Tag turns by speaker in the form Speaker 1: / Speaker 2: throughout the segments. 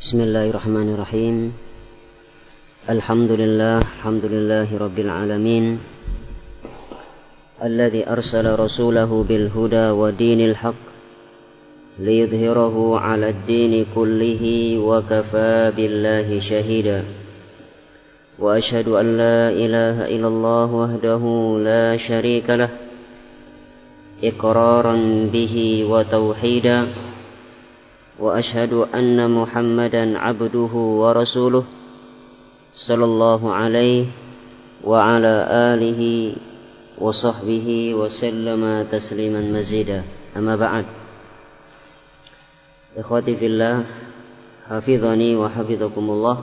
Speaker 1: Bismillahirrahmanirrahim. Alhamdulillahi rabbil alamin. Alladzi arsala rasulahu bil huda wa dinil haqq liyudhhirahu 'ala ad-dini kullihi wa kafaa billahi shahida. Wa asyhadu an la ilaha illallah wahdahu la syarika lah iqraran bihi wa tauhida. Wa asyhadu anna Muhammadan 'abduhu wa rasuluh sallallahu alaihi wa ala alihi wa sahbihi wa sallama tasliman mazida. Amma ba'd. Ikhwati fillah, hafizani wa hafizakumullah.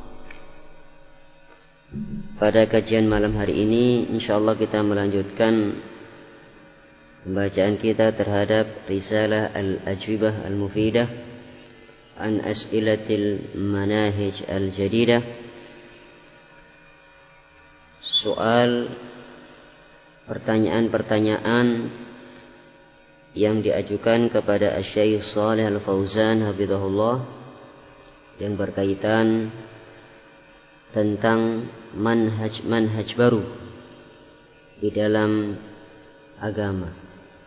Speaker 1: Pada kajian malam hari ini insyaallah kita melanjutkan pembacaan kita terhadap risalah Al-Ajwibah Al-Mufidah an As'ilatil Manahij Al-Jadidah. Soal pertanyaan-pertanyaan yang diajukan kepada Asy-Syaikh Shalih Al-Fauzan hafizahullah yang berkaitan tentang manhaj baru di dalam agama.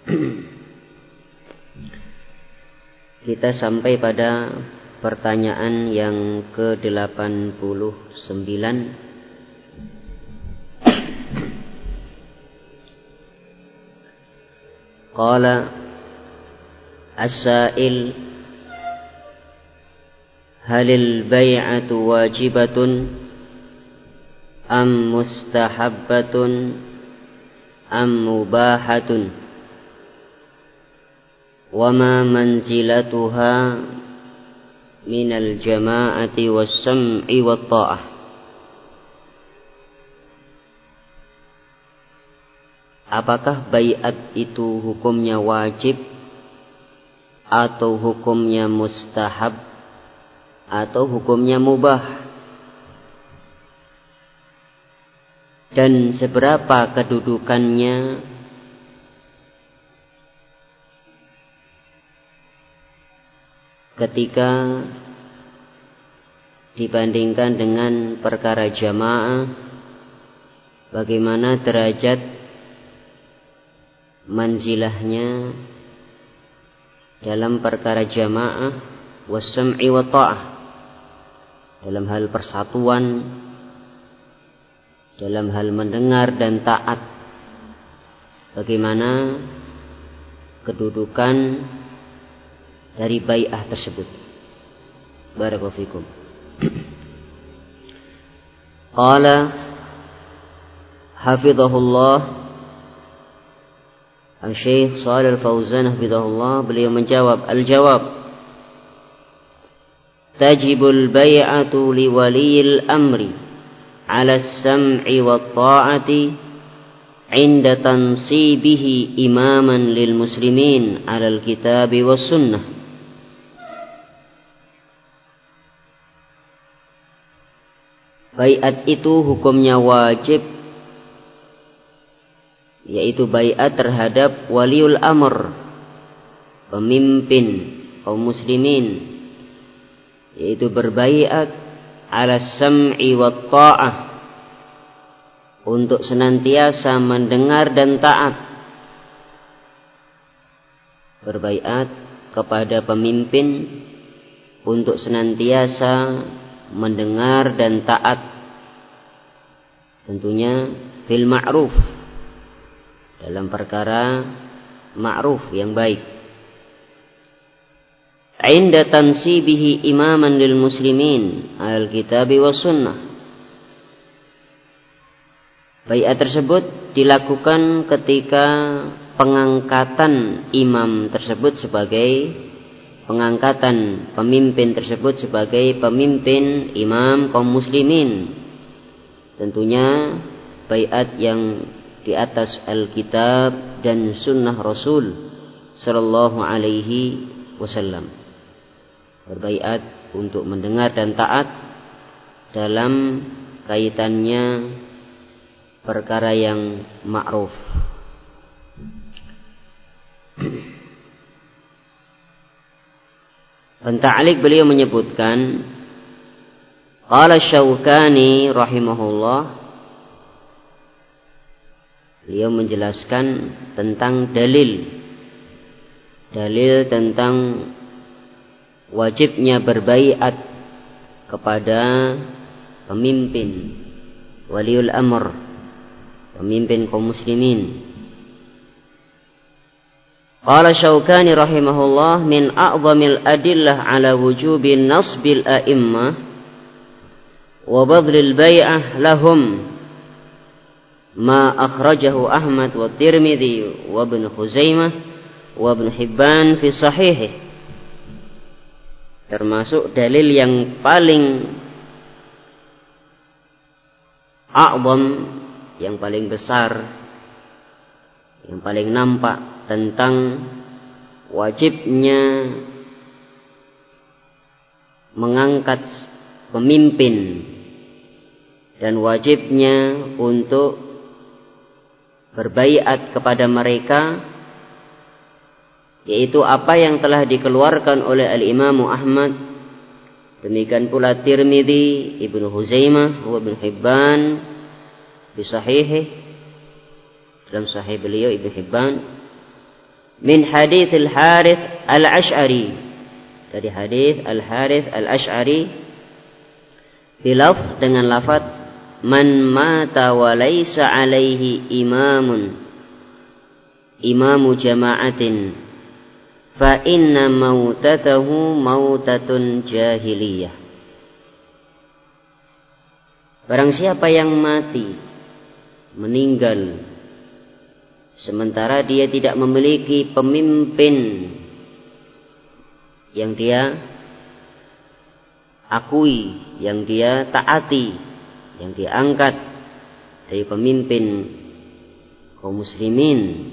Speaker 1: Kita sampai pada pertanyaan yang ke-89. Qala as-sa'il halil bay'atu wajibatun am mustahabbatun am mubahatun wa ma manzilatuha minal jama'ati was-sam'i wat-tha'ah. Apakah baiat itu hukumnya wajib atau hukumnya mustahab atau hukumnya mubah, dan seberapa kedudukannya ketika dibandingkan dengan perkara jamaah, bagaimana derajat manzilahnya dalam perkara jamaah was-sam'i wa ta'ah, dalam hal persatuan, dalam hal mendengar dan taat, bagaimana kedudukan dari bai'ah tersebut. Barakallahu fikum. Qala hafizahullah Asy-Syaikh Shalih Al-Fauzan hafizahullah, beliau menjawab, al-jawab tajibul bai'atu li waliyil amri 'ala as-sam'i wat ta'ati 'inda tansibihi imaman lil muslimin 'ala al-kitabi was sunnah. Bai'at itu hukumnya wajib, yaitu bai'at terhadap waliul amr, pemimpin kaum muslimin, yaitu berbai'at ala sam'i wat ta'ah, untuk senantiasa mendengar dan taat. Berbai'at kepada pemimpin untuk senantiasa mendengar dan taat, tentunya fil ma'ruf, dalam perkara ma'ruf yang baik. Inda tansibihi imaman lil muslimin al kitabi was sunnah. Bai'at tersebut dilakukan ketika pengangkatan imam tersebut sebagai pengangkatan pemimpin tersebut sebagai pemimpin imam kaum muslimin. Tentunya bai'at yang di atas Alkitab dan sunnah Rasul sallallahu alaihi wasallam. Berbai'at untuk mendengar dan taat dalam kaitannya perkara yang ma'ruf. Penta'liq beliau menyebutkan, qala Syaukani rahimahullah, beliau menjelaskan tentang dalil tentang wajibnya berbaiat kepada pemimpin waliul amr, pemimpin kaum muslimin. Qala Syaukani rahimahullah, min a'zamil adillah ala wujubi nasbil a'immah wa badlil bai'ah lahum ma akhrajahu Ahmad wa Tirmidzi wa Ibnu Khuzaimah wa Ibnu Hibban fi sahihih. Termasuk dalil yang paling a'zam, yang paling besar, yang paling nampak tentang wajibnya mengangkat pemimpin dan wajibnya untuk berbaiat kepada mereka, yaitu apa yang telah dikeluarkan oleh Al-Imam Ahmad, demikian pula Tirmidzi, Ibnu Huzaimah, wa Ibnu Hibban fi sahihih, dalam sahih beliau Ibnu Hibban, min hadits Al-Harits Al-Asy'ari, dari hadits Al-Harits Al-Asy'ari, bilaf, dengan lafaz man mata wa laisa alaihi imamu jama'atin fa inna mautatahu mautatun jahiliyah. Barang siapa yang mati, meninggal, sementara dia tidak memiliki pemimpin yang dia akui, yang dia taati, yang dia angkat dari pemimpin kaum muslimin,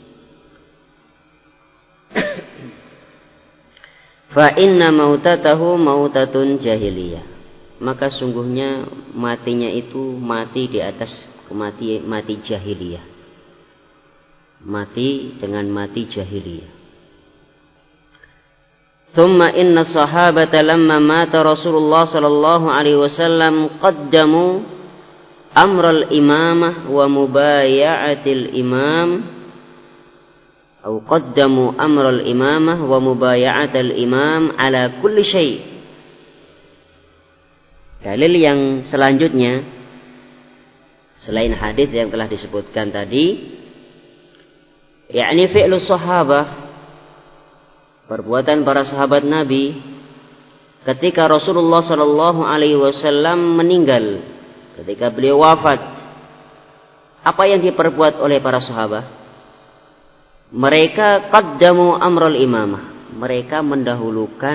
Speaker 1: fa inna mautatahu mautatun jahiliyah, maka sungguhnya matinya itu mati di atas mati jahiliyah, mati dengan mati jahiliyah. Thumma inna sahabata lamma mata Rasulullah sallallahu alaihi wasallam qaddamu amral imamah wa mubaya'atil imam, atau qaddamu amral imamah wa mubaya'atil imam ala kulli syai'. Dalil yang selanjutnya selain hadis yang telah disebutkan tadi, yakni fi'lus sahabah, perbuatan para sahabat Nabi ketika Rasulullah sallallahu alaihi wasallam meninggal, ketika beliau wafat. Apa yang diperbuat oleh para sahabat? Mereka qaddamu amral imamah, mereka mendahulukan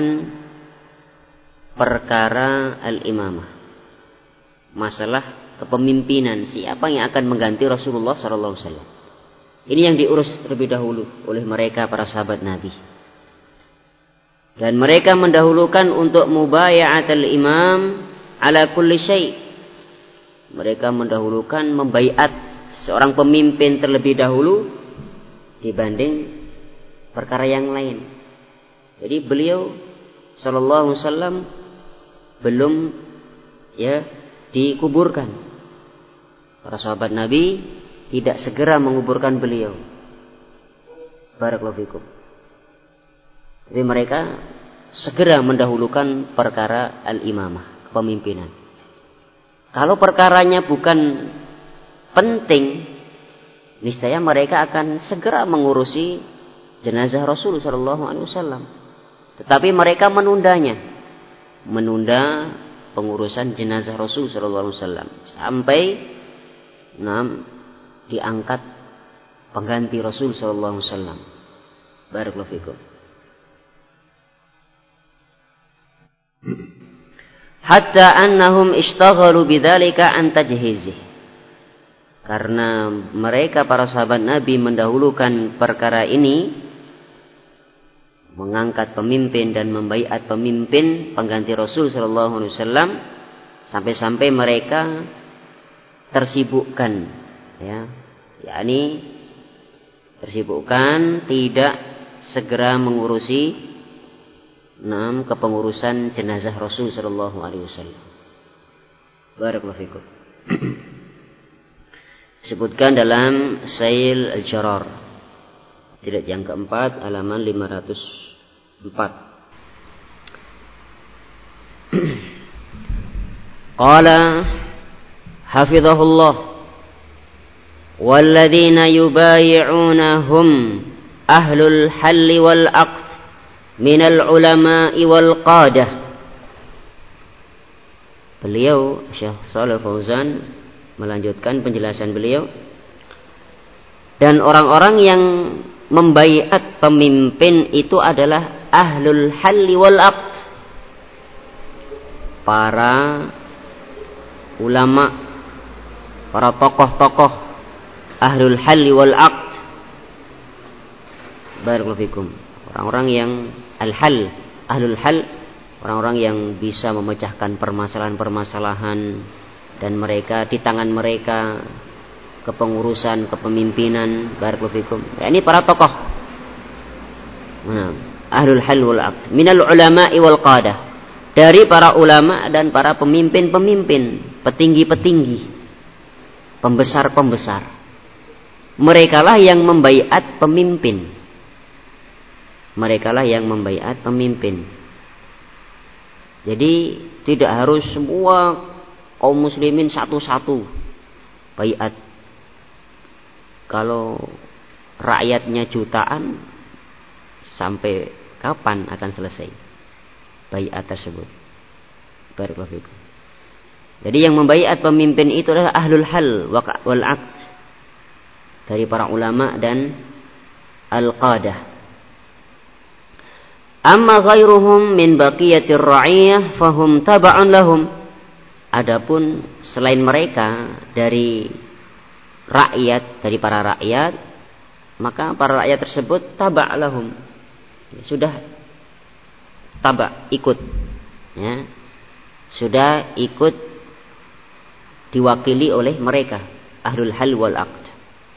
Speaker 1: perkara al-imamah, masalah kepemimpinan, siapa yang akan mengganti Rasulullah sallallahu alaihi wasallam. Ini yang diurus terlebih dahulu oleh mereka para sahabat Nabi. Dan mereka mendahulukan untuk mubaya'atul imam ala kulli syai'. Mereka mendahulukan membaiat seorang pemimpin terlebih dahulu dibanding perkara yang lain. Jadi beliau sallallahu alaihi wasallam belum dikuburkan. Para sahabat Nabi tidak segera menguburkan beliau. Barakallahu fikum. Jadi mereka segera mendahulukan perkara al-imamah, kepemimpinan. Kalau perkaranya bukan penting, niscaya mereka akan segera mengurusi jenazah Rasul sallallahu alaihi wasallam. Tetapi mereka menunda pengurusan jenazah Rasul sallallahu alaihi wasallam sampai diangkat pengganti Rasul sallallahu alaihi wasallam. Barakallahu fikum. Hatta annahum ishtaghalu bidzalika an tajhizih, karena mereka para sahabat Nabi mendahulukan perkara ini, mengangkat pemimpin dan membaiat pemimpin pengganti Rasul sallallahu alaihi wasallam, sampai-sampai mereka tersibukkan, yakni tersibukkan tidak segera mengurusi kepengurusan jenazah Rasul sallallahu alaihi wasallam. Barakallahu fikum. Disebutkan dalam Sail Al-Jarar, jilid yang keempat, halaman 504. Qala hafizahullah walladzina yubayi'unahum ahlul halli wal aqd minal ulama'i wal qadah. Beliau Syekh Shalih Fauzan melanjutkan penjelasan beliau, dan orang-orang yang membaiat pemimpin itu adalah ahlul halli wal aqd, para ulama, para tokoh-tokoh ahlul halli wal aqd. Barakallahu fikum. Orang-orang yang al-hal, ahlul hal, orang-orang yang bisa memecahkan permasalahan-permasalahan, dan mereka di tangan mereka kepengurusan, kepemimpinan. Barakallahu fikum. Ya, ini para tokoh. Ahlul hal wal aqd minal ulama'i wal qadah, dari para ulama dan para pemimpin-pemimpin, petinggi-petinggi, pembesar-pembesar. Merekalah yang membaiat pemimpin. Merekalah yang membaiat pemimpin. Jadi tidak harus semua kaum muslimin satu-satu baiat. Kalau rakyatnya jutaan, sampai kapan akan selesai baiat tersebut? Barakallahu fikum. Jadi yang membaiat pemimpin itu adalah ahlul hal wal aqd, dari para ulama dan al-qadah. Amma ghairuhum min baqiyatir ra'iyah fahum taba'un lahum. Adapun selain mereka dari rakyat, dari para rakyat, maka para rakyat tersebut taba' lahum, sudah taba', ikut, ya, sudah ikut diwakili oleh mereka, ahlul hal wal aqd.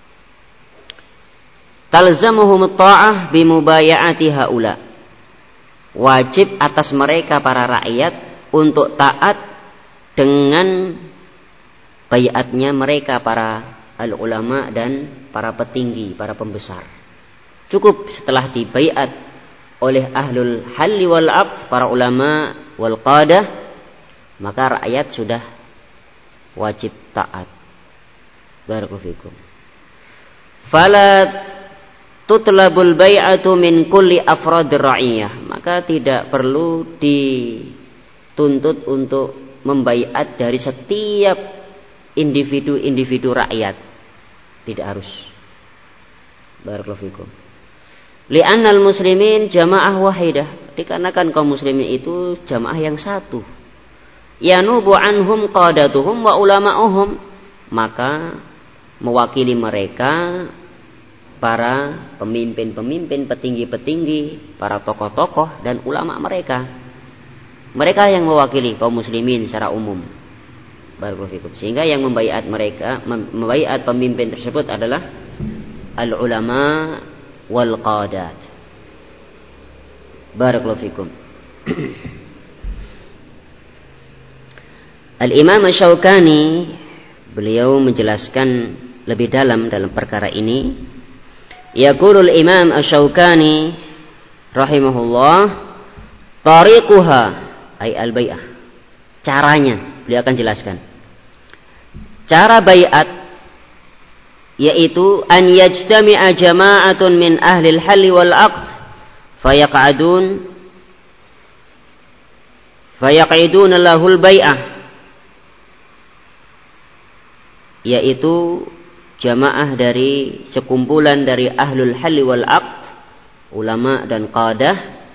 Speaker 1: Talzamuhum ta'ah bimubaya'ati haula. Wajib atas mereka para rakyat untuk taat dengan baiatnya mereka para al-ulama dan para petinggi, para pembesar. Cukup setelah dibaiat oleh ahlul halli wal aqd, para ulama wal qadah, maka rakyat sudah wajib taat. Barakallahu fikum. Fala tutlabul bai'atu min kulli afradir ra'iyah, maka tidak perlu dituntut untuk membaiat dari setiap individu-individu rakyat, tidak harus. Barakallahu fikum. Li'annal muslimin jamaah wahidah, dikarenakan kaum muslimin itu jamaah yang satu. Yanubu anhum qadatuhum wa ulama'uhum, maka mewakili mereka para pemimpin-pemimpin, petinggi-petinggi, para tokoh-tokoh dan ulama mereka. Mereka yang mewakili kaum muslimin secara umum. Barakallahu fikum. Sehingga yang membaiat mereka, membaiat pemimpin tersebut adalah al-ulama wal qadat. Barakallahu fikum. Al-Imam Asy-Syaukani, beliau menjelaskan lebih dalam perkara ini. Yaqulul Imam Asy-Syaukani rahimahullah, tariquha ay al-bai'ah. Caranya beliau akan jelaskan. Cara baiat yaitu an yajtami'a jama'atun min ahli al-hal wal aqd fayaq'iduna lahul bai'ah, yaitu jamaah dari sekumpulan dari ahlul halli wal aqd, ulama dan qadah,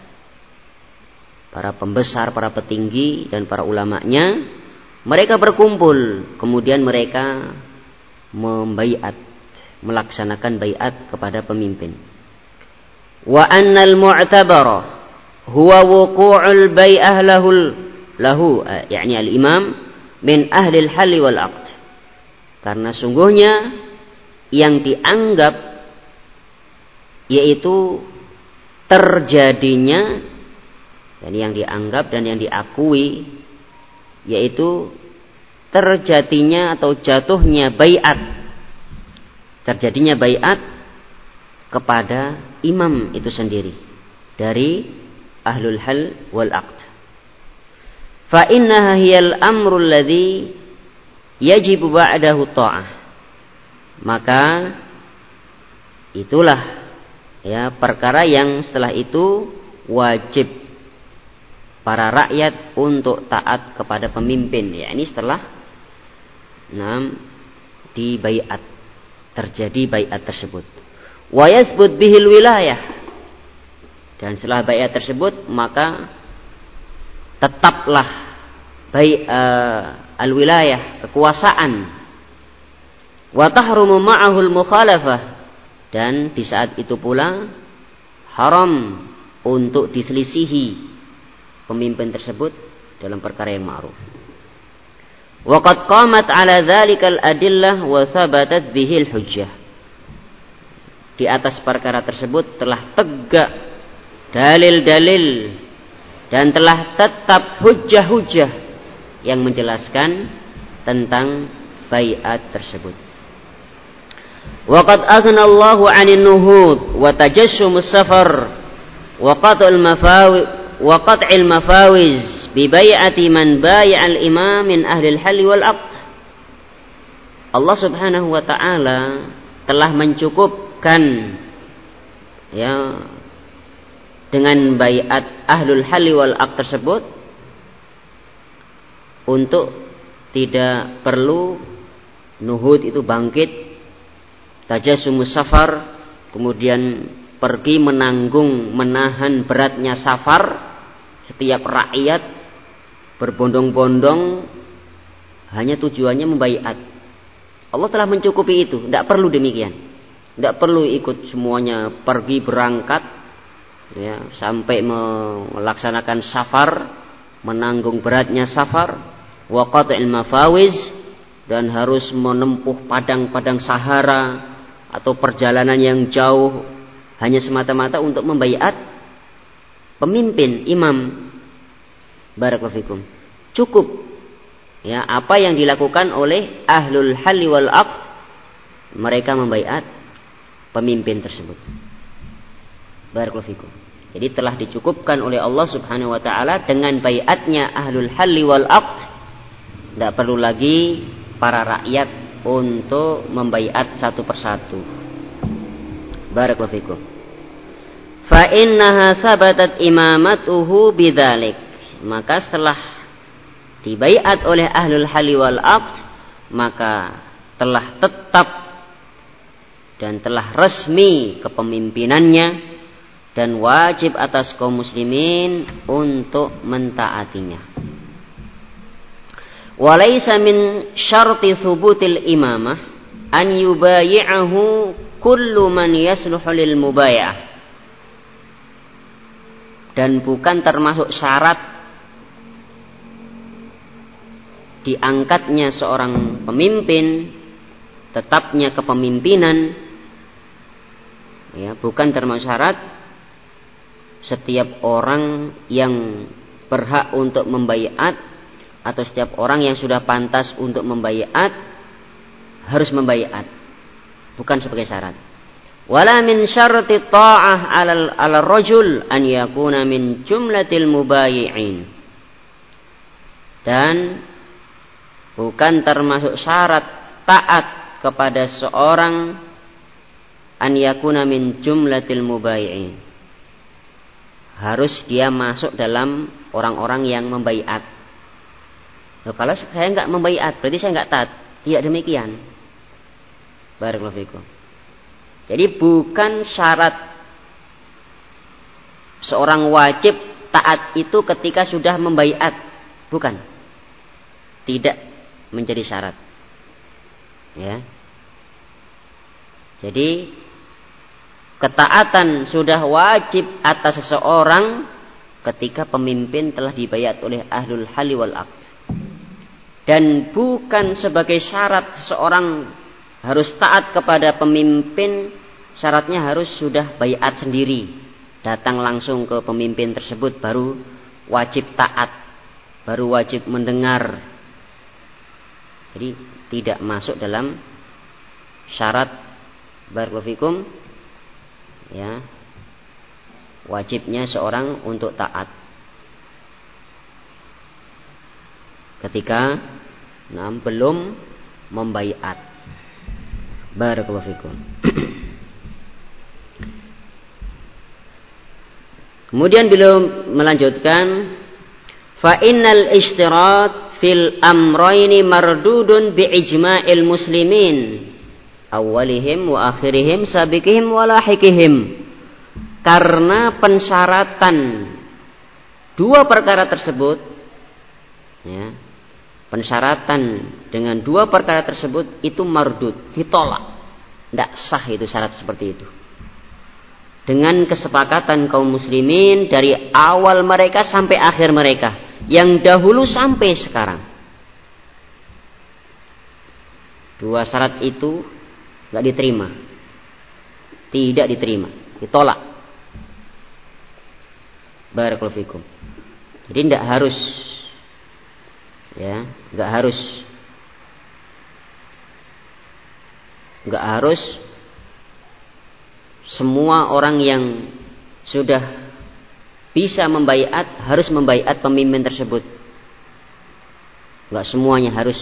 Speaker 1: para pembesar, para petinggi dan para ulamanya, mereka berkumpul, kemudian mereka membaiat, melaksanakan baiat kepada pemimpin. Wa annal mu'tabara huwa wuqu'ul bai'ah lahu yakni al-imam min ahli al-halli wal aqd. Karena sungguhnya yang dianggap yaitu terjadinya Dan yang dianggap dan yang diakui yaitu terjadinya atau jatuhnya baiat. Terjadinya baiat kepada imam itu sendiri dari ahlul hal wal aqd. Fa innaha hiyal amrul ladzi yajibu ba'dahu ta'ah. Maka itulah ya perkara yang setelah itu wajib para rakyat untuk taat kepada pemimpin, ya ini setelah di baiat, terjadi baiat tersebut. Wa yasbut bihil wilayah, dan setelah baiat tersebut maka tetaplah al wilayah, kekuasaan. Wa tahrumu ma'ahul mukhalafah, dan di saat itu pula haram untuk diselisihi pemimpin tersebut dalam perkara yang ma'ruf. Wa qad qamat 'ala dzalikal adillah wa thabatat bihil hujjah. Di atas perkara tersebut telah tegak dalil-dalil dan telah tetap hujjah-hujjah yang menjelaskan tentang baiat tersebut. Wa qad aghna Allahu 'anil nuhud wa tajassumus safar wa qat'il mafawiz bi bai'ati man bai'al imam min ahli al-hal wal aqd. Allah Subhanahu wa taala telah mencukupkan ya dengan baiat ahlul hal wal aqd tersebut untuk tidak perlu nuhud itu bangkit, tajassumus safar, kemudian pergi menahan beratnya safar. Setiap rakyat berbondong-bondong hanya tujuannya membaiat. Allah telah mencukupi itu, tidak perlu demikian. Tidak perlu ikut semuanya pergi berangkat ya, sampai melaksanakan safar, menanggung beratnya safar, wa qat'il mafawiz, dan harus menempuh padang-padang sahara atau perjalanan yang jauh hanya semata-mata untuk membaiat pemimpin, imam. Barakallahu fikum. Cukup ya apa yang dilakukan oleh ahlul hal wal aqd, mereka membaiat pemimpin tersebut. Barakallahu fikum. Jadi telah dicukupkan oleh Allah Subhanahu wa taala dengan baiatnya ahlul hal wal aqd. Tidak perlu lagi para rakyat untuk membaiat satu persatu. Barakallahu fikum. Fa innaha sabatat imamatuhu bidzalik. Maka setelah dibaiat oleh ahlul hal wal aqd, maka telah tetap dan telah resmi kepemimpinannya dan wajib atas kaum muslimin untuk mentaatinya. Walaysa min syarti thubutil imamah an yubayi'ahu kullu man yasluhu lil mubaya'ah. Dan bukan termasuk syarat diangkatnya seorang pemimpin, tetapnya kepemimpinan ya, bukan termasuk syarat setiap orang yang berhak untuk membaiat atau setiap orang yang sudah pantas untuk membaiat harus membaiat, bukan sebagai syarat. Wala min syarti ta'ah 'ala rajul an yakuna min jumlatil mubayyi'in. Dan bukan termasuk syarat taat kepada seorang an yakuna min jumlatil mubayyi'in. Harus dia masuk dalam orang-orang yang membaiat. Kalau saya enggak membaiat, berarti saya enggak taat. Tidak demikian. Barakallahu fikum. Jadi bukan syarat seorang wajib taat itu ketika sudah membaiat, bukan. Tidak menjadi syarat. Ya. Jadi ketaatan sudah wajib atas seseorang ketika pemimpin telah dibaiat oleh ahlul hal wal aqd. Dan bukan sebagai syarat seorang harus taat kepada pemimpin, syaratnya harus sudah baiat sendiri, datang langsung ke pemimpin tersebut baru wajib taat, baru wajib mendengar. Jadi tidak masuk dalam syarat barakallahu fikum ya, wajibnya seorang untuk taat ketika belum membaiat. Barakallahu fikum. Kemudian beliau melanjutkan, fa innal ishtirat fil amrayni mardudun bi ijma'il muslimin awalihim wa akhirihim sabiqihim wa lahikihim. Karena pensyaratan dua perkara tersebut ya, pensyaratan dengan dua perkara tersebut itu mardud, ditolak. Tidak sah itu syarat seperti itu. Dengan kesepakatan kaum muslimin dari awal mereka sampai akhir mereka, yang dahulu sampai sekarang. Dua syarat itu nggak diterima, tidak diterima, ditolak. Barakallahu fikum. Jadi tidak harus, ya, nggak harus semua orang yang sudah bisa membaiat harus membaiat pemimpin tersebut. Nggak semuanya harus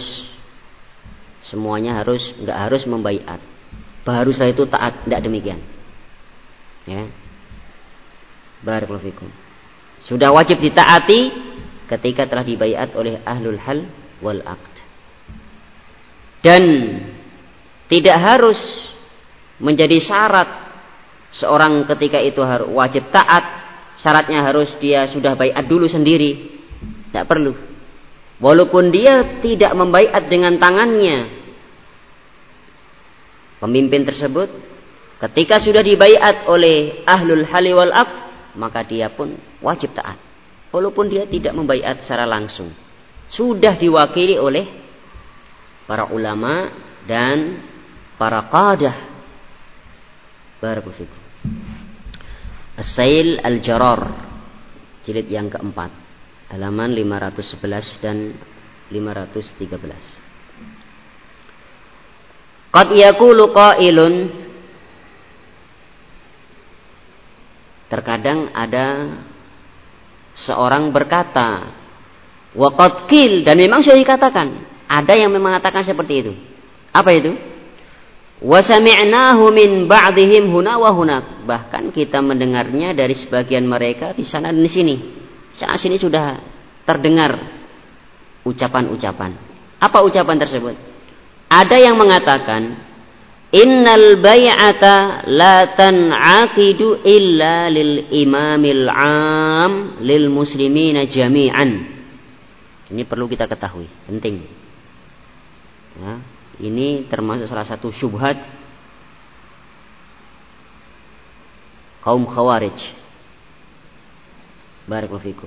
Speaker 1: nggak harus membaiat. Baru setelah itu taat, tidak demikian. Ya. Barakallahu fikum. Sudah wajib ditaati ketika telah dibaiat oleh ahlul hal wal aqd. Dan tidak harus menjadi syarat seorang ketika itu harus wajib taat, syaratnya harus dia sudah baiat dulu sendiri. Tidak perlu. Walaupun dia tidak membaiat dengan tangannya, pemimpin tersebut ketika sudah dibaiat oleh ahlul hali wal aqd, maka dia pun wajib taat. Walaupun dia tidak membaiat secara langsung, sudah diwakili oleh para ulama dan para qadah. Barakallahu fikum. As-Sail Al-Jarar, jilid yang keempat, halaman 511 dan 513. Qad yaqulu qailun, terkadang ada seorang berkata, wa qad qil, dan memang sudah dikatakan, ada yang mengatakan seperti itu. Apa itu? Wa sami'nahu min ba'dihim huna wa hunak. Bahkan kita mendengarnya dari sebagian mereka di sana dan di sini. Sana sini sudah terdengar ucapan-ucapan. Apa ucapan tersebut? Ada yang mengatakan, innal bai'ata la tan'aqidu illa lil imamil 'am lil muslimina jami'an. Ini perlu kita ketahui, penting. Ya. Ini termasuk salah satu syubhat kaum Khawarij. Barakallahu fikum.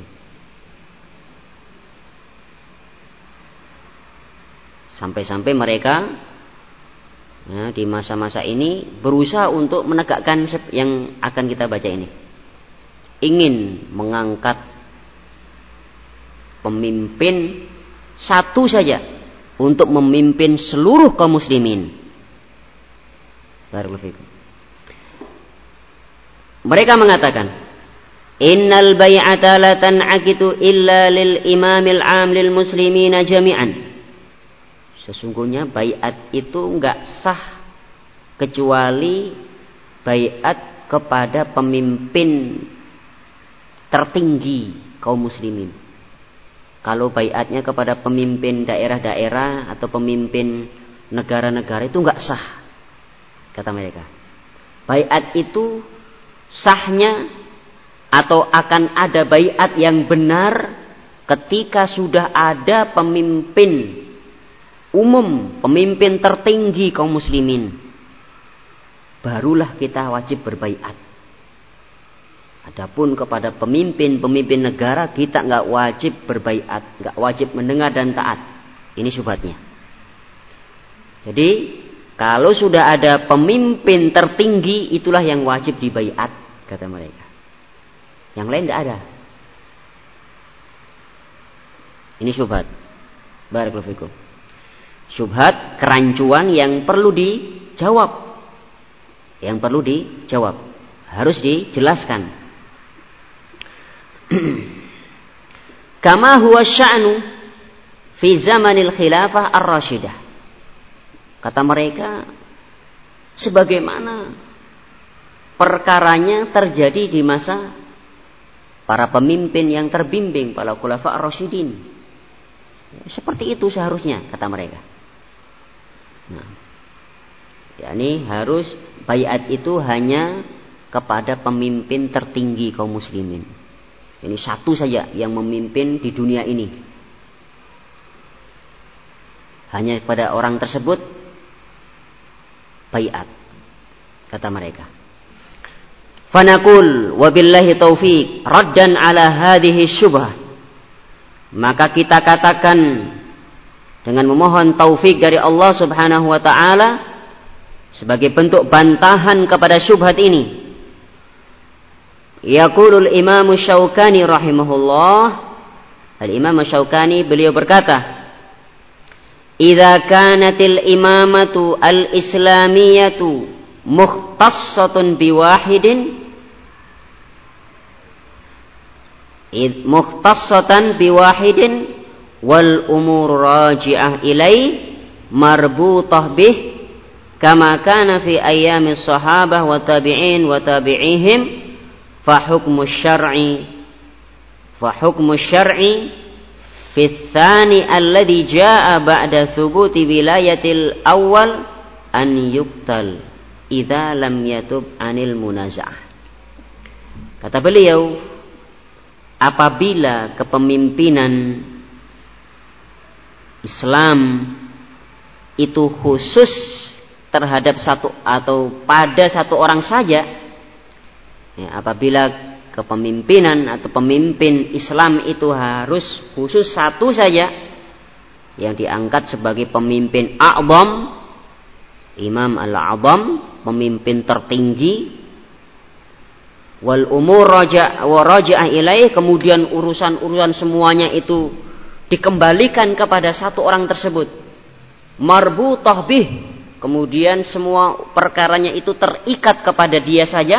Speaker 1: Sampai-sampai mereka ya, di masa-masa ini berusaha untuk menegakkan yang akan kita baca ini. Ingin mengangkat pemimpin satu saja untuk memimpin seluruh kaum muslimin. Barakallahu fikum. Mereka mengatakan, innal bai'ata la tan'aqitu illa lil imamil 'am lil muslimina jami'an. Sesungguhnya baiat itu enggak sah kecuali baiat kepada pemimpin tertinggi kaum muslimin. Kalau baiatnya kepada pemimpin daerah-daerah atau pemimpin negara-negara itu enggak sah, kata mereka. Baiat itu sahnya atau akan ada baiat yang benar ketika sudah ada pemimpin umum, pemimpin tertinggi kaum muslimin. Barulah kita wajib berbaiat. Adapun kepada pemimpin negara kita nggak wajib berbaiat, nggak wajib mendengar dan taat. Ini syubhatnya. Jadi kalau sudah ada pemimpin tertinggi, itulah yang wajib dibaiat, kata mereka. Yang lain tidak ada. Ini syubhat. Barakallahu fikum. Syubhat, kerancuan yang perlu dijawab. Yang perlu dijawab. Harus dijelaskan. Kama huwa sya'nu fi zamanil khilafah ar-rasyidah. Kata mereka, sebagaimana perkaranya terjadi di masa para pemimpin yang terbimbing, para khulafa ar-rasyidin. Seperti itu seharusnya, kata mereka. Nah, yakni harus baiat itu hanya kepada pemimpin tertinggi kaum muslimin. Ini satu saja yang memimpin di dunia ini. Hanya kepada orang tersebut baiat, kata mereka. Fanaqul wabillahi taufiq raddan ala hadhihi syubhah. Maka kita katakan dengan memohon taufik dari Allah Subhanahu wa taala sebagai bentuk bantahan kepada syubhat ini. Yaqulul Imam Syaukani rahimahullah. Al-Imam Syaukani beliau berkata, "Idza kanatil imamatu al-islamiyatu mukhtassatun biwahidin wal umur raji'ah ilai marbutah bih kama kana fi ayyamis sahabah wa tabi'in wa tabi'ihim fa hukmu syar'i fi tsani alladhi jaa'a ba'da thubuti wilayatil awwal an yuqtal idza lam yatub anil munaza'ah." Kata beliau, apabila kepemimpinan Islam itu khusus terhadap satu atau pada satu orang saja, ya, apabila kepemimpinan atau pemimpin Islam itu harus khusus satu saja yang diangkat sebagai pemimpin a'zam, imam al-a'zam, pemimpin tertinggi, wal umur raji'ah ilaih, kemudian urusan-urusan semuanya itu dikembalikan kepada satu orang tersebut, marbutah bih, kemudian semua perkaranya itu terikat kepada dia saja,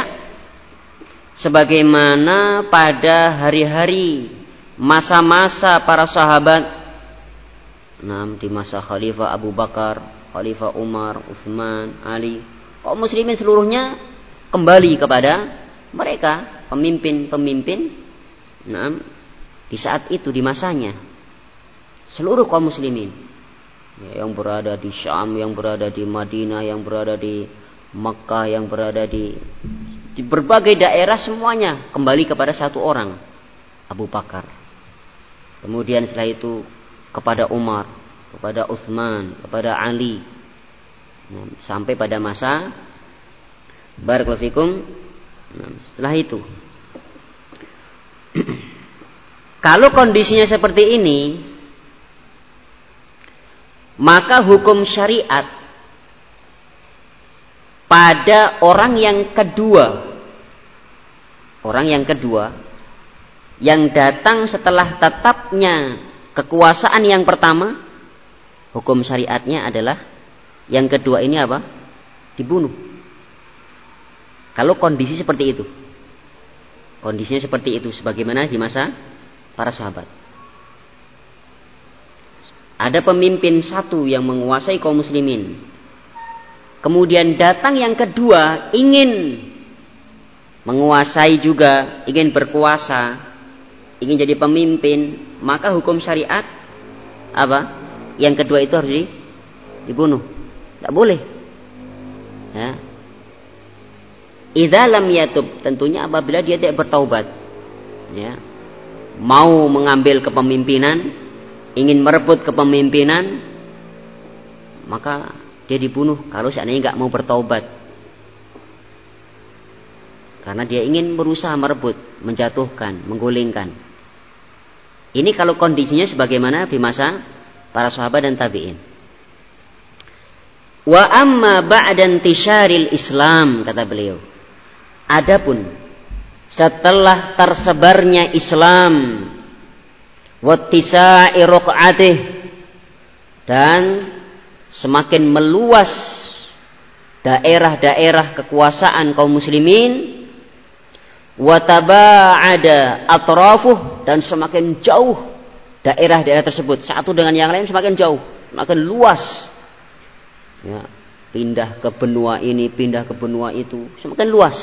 Speaker 1: sebagaimana pada hari-hari masa-masa para sahabat, di masa Khalifah Abu Bakar, Khalifah Umar, Utsman, Ali, kaum muslimin seluruhnya kembali kepada mereka, pemimpin-pemimpin di saat itu, di masanya. Seluruh kaum muslimin, yang berada di Syam, yang berada di Madinah, yang berada di Makkah, yang berada di berbagai daerah, semuanya kembali kepada satu orang, Abu Bakar. Kemudian setelah itu kepada Umar, kepada Utsman, kepada Ali, sampai pada masa barakallahu fikum. Setelah itu, kalau kondisinya seperti ini, maka hukum syariat pada orang yang kedua yang datang setelah tetapnya kekuasaan yang pertama, hukum syariatnya adalah yang kedua ini apa? Dibunuh. Kalau kondisi seperti itu, kondisinya seperti itu, sebagaimana di masa para sahabat. Ada pemimpin satu yang menguasai kaum muslimin, kemudian datang yang kedua ingin menguasai juga, ingin berkuasa, ingin jadi pemimpin, maka hukum syariat apa? Yang kedua itu harus dibunuh. Tidak boleh. Ya. Idza lam yatub, tentunya apabila dia tidak bertaubat, ya, mau mengambil kepemimpinan, ingin merebut kepemimpinan, maka dia dibunuh kalau seandainya nggak mau bertaubat, karena dia ingin berusaha merebut, menjatuhkan, menggulingkan. Ini kalau kondisinya sebagaimana di masa para sahabat dan tabi'in. Wa amma ba'da intisyaril Islam, kata beliau, adapun setelah tersebarnya Islam, wattisa'i ruq'atih, dan semakin meluas daerah-daerah kekuasaan kaum muslimin, wa taba'ada atrafuh, dan semakin jauh daerah-daerah tersebut satu dengan yang lain, semakin jauh, semakin luas. Ya, pindah ke benua ini, pindah ke benua itu, semakin luas.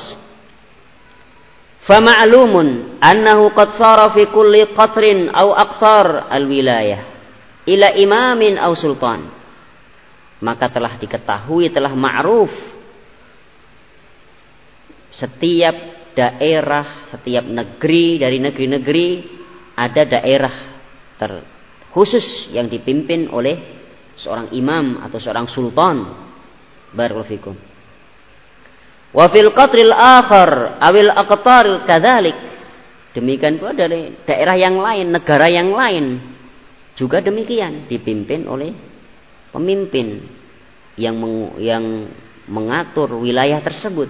Speaker 1: Fama'lumun annahu qad sara fi kulli qatrin aw aqtar al-wilayah ila imamin aw sultan. Maka telah diketahui, telah ma'ruf, setiap daerah, setiap negeri dari negeri-negeri ada daerah khusus yang dipimpin oleh seorang imam atau seorang sultan. Barakallahu fikum. Wa fil qatril akhar awil aqtar kadzalik. Demikian pula dari daerah yang lain, negara yang lain juga demikian, dipimpin oleh pemimpin yang mengatur wilayah tersebut.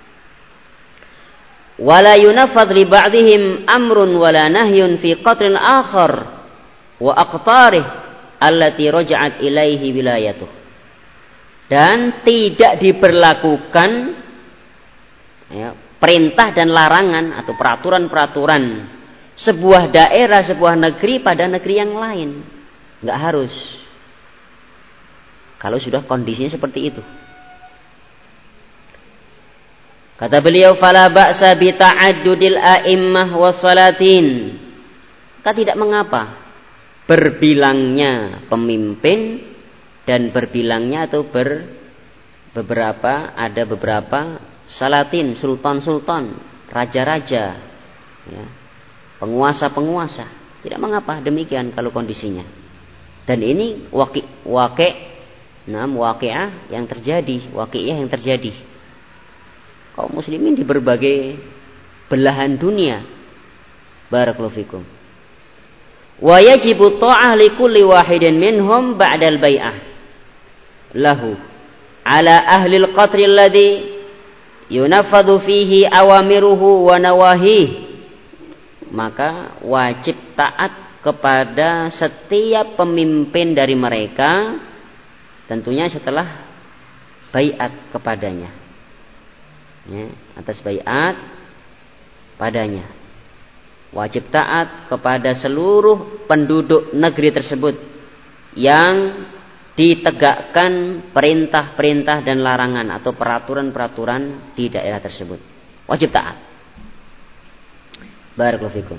Speaker 1: Wala yunaffadh li ba'dihim amrun wala nahyun fi qatrin akhar wa aqtarih allati raja'at ilaihi wilayatuh. Dan tidak diberlakukan ya, perintah dan larangan atau peraturan-peraturan sebuah daerah, sebuah negeri pada negeri yang lain. Enggak harus. Kalau sudah kondisinya seperti itu. Kata beliau, fala ba'sa bi ta'addudil a'immah wassalatin. Maka tidak mengapa berbilangnya pemimpin dan berbilangnya atau ada beberapa salatin, sultan-sultan, raja-raja, ya, penguasa-penguasa. Tidak mengapa demikian kalau kondisinya. Dan ini waqi'ah yang terjadi. Kaum muslimin di berbagai belahan dunia. Barakallahu fikum. Wa yajibu ta'ah li kulli wahidin minhum ba'dal bai'ah lahu ala ahli al-qatri alladhi yunaffadhu fihi awamiruhu wa nawahih. Maka wajib taat kepada setiap pemimpin dari mereka, tentunya setelah baiat kepadanya, ya, atas baiat padanya. Wajib taat kepada seluruh penduduk negeri tersebut yang ditegakkan perintah-perintah dan larangan atau peraturan-peraturan di daerah tersebut. Wajib taat. Barakallahu fikum.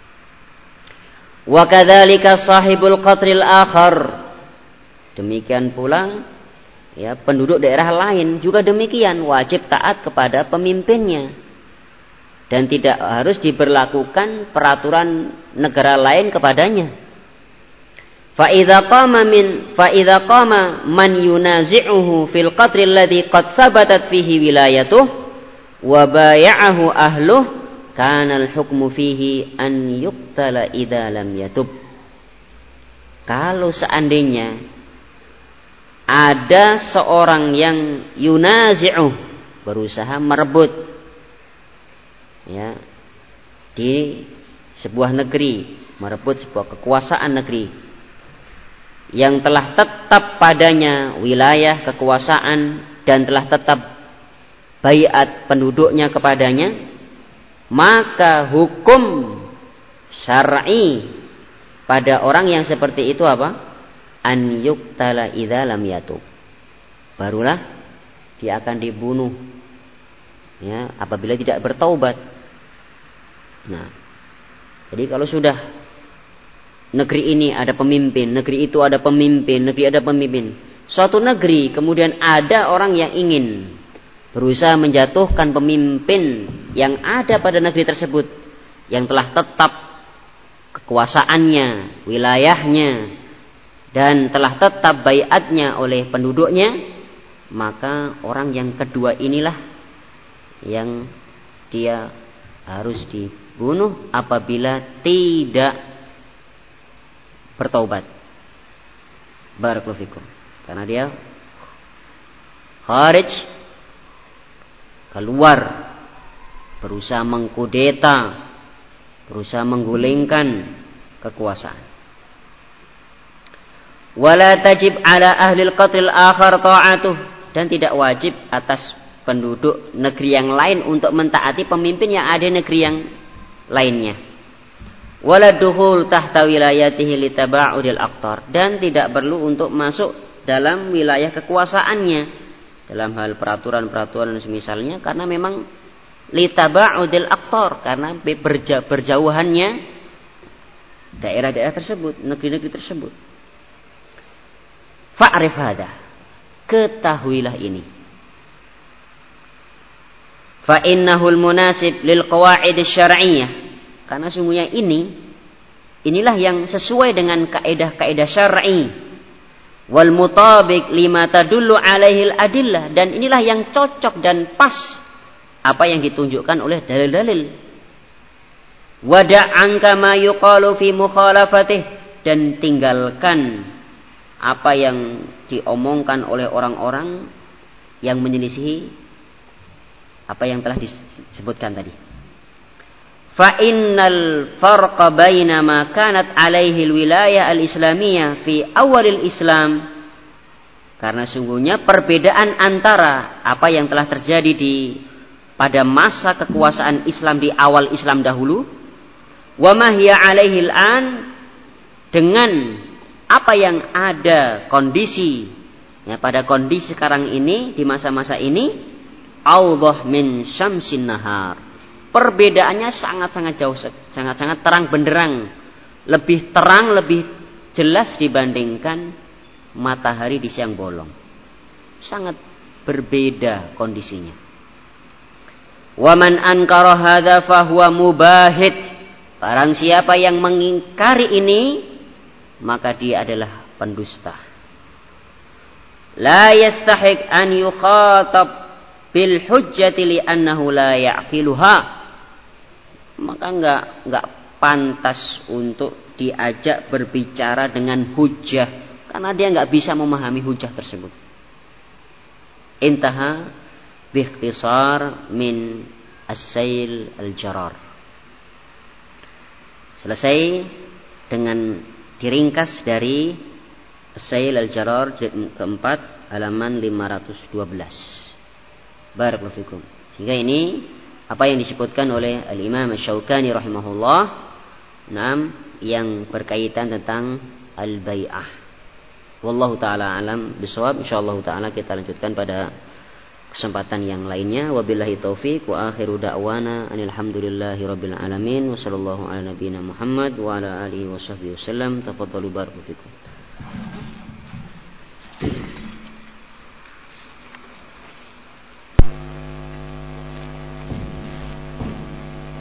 Speaker 1: Wa kadzalika sahibul qatril akhar. Demikian pula ya, penduduk daerah lain juga demikian, wajib taat kepada pemimpinnya dan tidak harus diberlakukan peraturan negara lain kepadanya. Fa idza qama man yunazi'uhu fil qatri alladhi qad sabatat fihi wilayatuh wa bay'ahu ahluh kana al-hukmu fihi an yuqtala idza lam yatub. Kalau seandainya ada seorang yang yunazi'uh, berusaha merebut, ya, di sebuah negeri, merebut sebuah kekuasaan negeri yang telah tetap padanya wilayah kekuasaan dan telah tetap baiat penduduknya kepadanya, maka hukum syar'i pada orang yang seperti itu apa? An yuqtala idza lam yatub. Barulah dia akan dibunuh, ya, apabila tidak bertaubat. Nah, jadi kalau sudah negeri ini ada pemimpin, negeri itu ada pemimpin, negeri ada pemimpin, suatu negeri kemudian ada orang yang ingin berusaha menjatuhkan pemimpin yang ada pada negeri tersebut, yang telah tetap kekuasaannya, wilayahnya, dan telah tetap baiatnya oleh penduduknya, maka orang yang kedua inilah yang dia harus dibunuh apabila tidak bertaubat. Barakallahu fikum. Karena dia kharij, keluar, berusaha mengkudeta, berusaha menggulingkan kekuasaan. Wala tajib ala ahli al-qatril akhar ta'atuh, dan tidak wajib atas penduduk negeri yang lain untuk mentaati pemimpin yang ada di negeri yang lainnya. Wala dukhul tahta wilayatihi litaba'udil aqtar, dan tidak perlu untuk masuk dalam wilayah kekuasaannya dalam hal peraturan-peraturan dan semisalnya, karena memang litaba'udil aqtar, karena berjauhannya daerah-daerah tersebut, negeri-negeri tersebut. Fa'rif hadha, ketahuilah ini. Fa innahul munasib lil qawaid asy-syar'iyyah, karena sungguhnya inilah yang sesuai dengan kaidah-kaidah syar'i, wal mutabiq lima tadullu alaihi al-adillah, dan inilah yang cocok dan pas apa yang ditunjukkan oleh dalil-dalil. Wada' anka ma yuqalu fi mukhalafatih, dan tinggalkan apa yang diomongkan oleh orang-orang yang menyelisihi apa yang telah disebutkan tadi. Fa innal farqa baina ma kanat alaihi al-wilayah al-islamiyah fi awalil Islam, karena sungguhnya perbedaan antara apa yang telah terjadi pada masa kekuasaan Islam di awal Islam dahulu, wa ma hiya alaihi al-an, dengan apa yang ada kondisi pada kondisi sekarang ini, di masa-masa ini, awdah min syamsin nahar, perbedaannya sangat-sangat jauh, sangat-sangat terang benderang, lebih terang, lebih jelas dibandingkan matahari di siang bolong. Sangat berbeda kondisinya. Wa man ankara hadza fahuwa mubahid, barang siapa yang mengingkari ini, maka dia adalah pendusta. La yastahiq an yukhatab bil hujjati li annahu la ya'qiluha, maka enggak pantas untuk diajak berbicara dengan hujjah, karena dia enggak bisa memahami hujjah tersebut. Intaha bi ikhtisar min as-sail al-jarar. Selesai dengan diringkas dari as-sail al-jarar jilid keempat halaman 512. Barakallahu fikum. Sehingga ini apa yang disebutkan oleh Al-Imam Asy-Syaukani rahimahullah, yang berkaitan tentang al-bai'ah. Wallahu taala alam bisawab. Insyaallah taala kita lanjutkan pada kesempatan yang lainnya. Wabillahi taufik wa akhiru da'wana anil hamdulillahi rabbil alamin wa sallallahu ala nabiyyina Muhammad wa ala alihi washabbihi wasallam. Tafadhalu barakallahu fikum.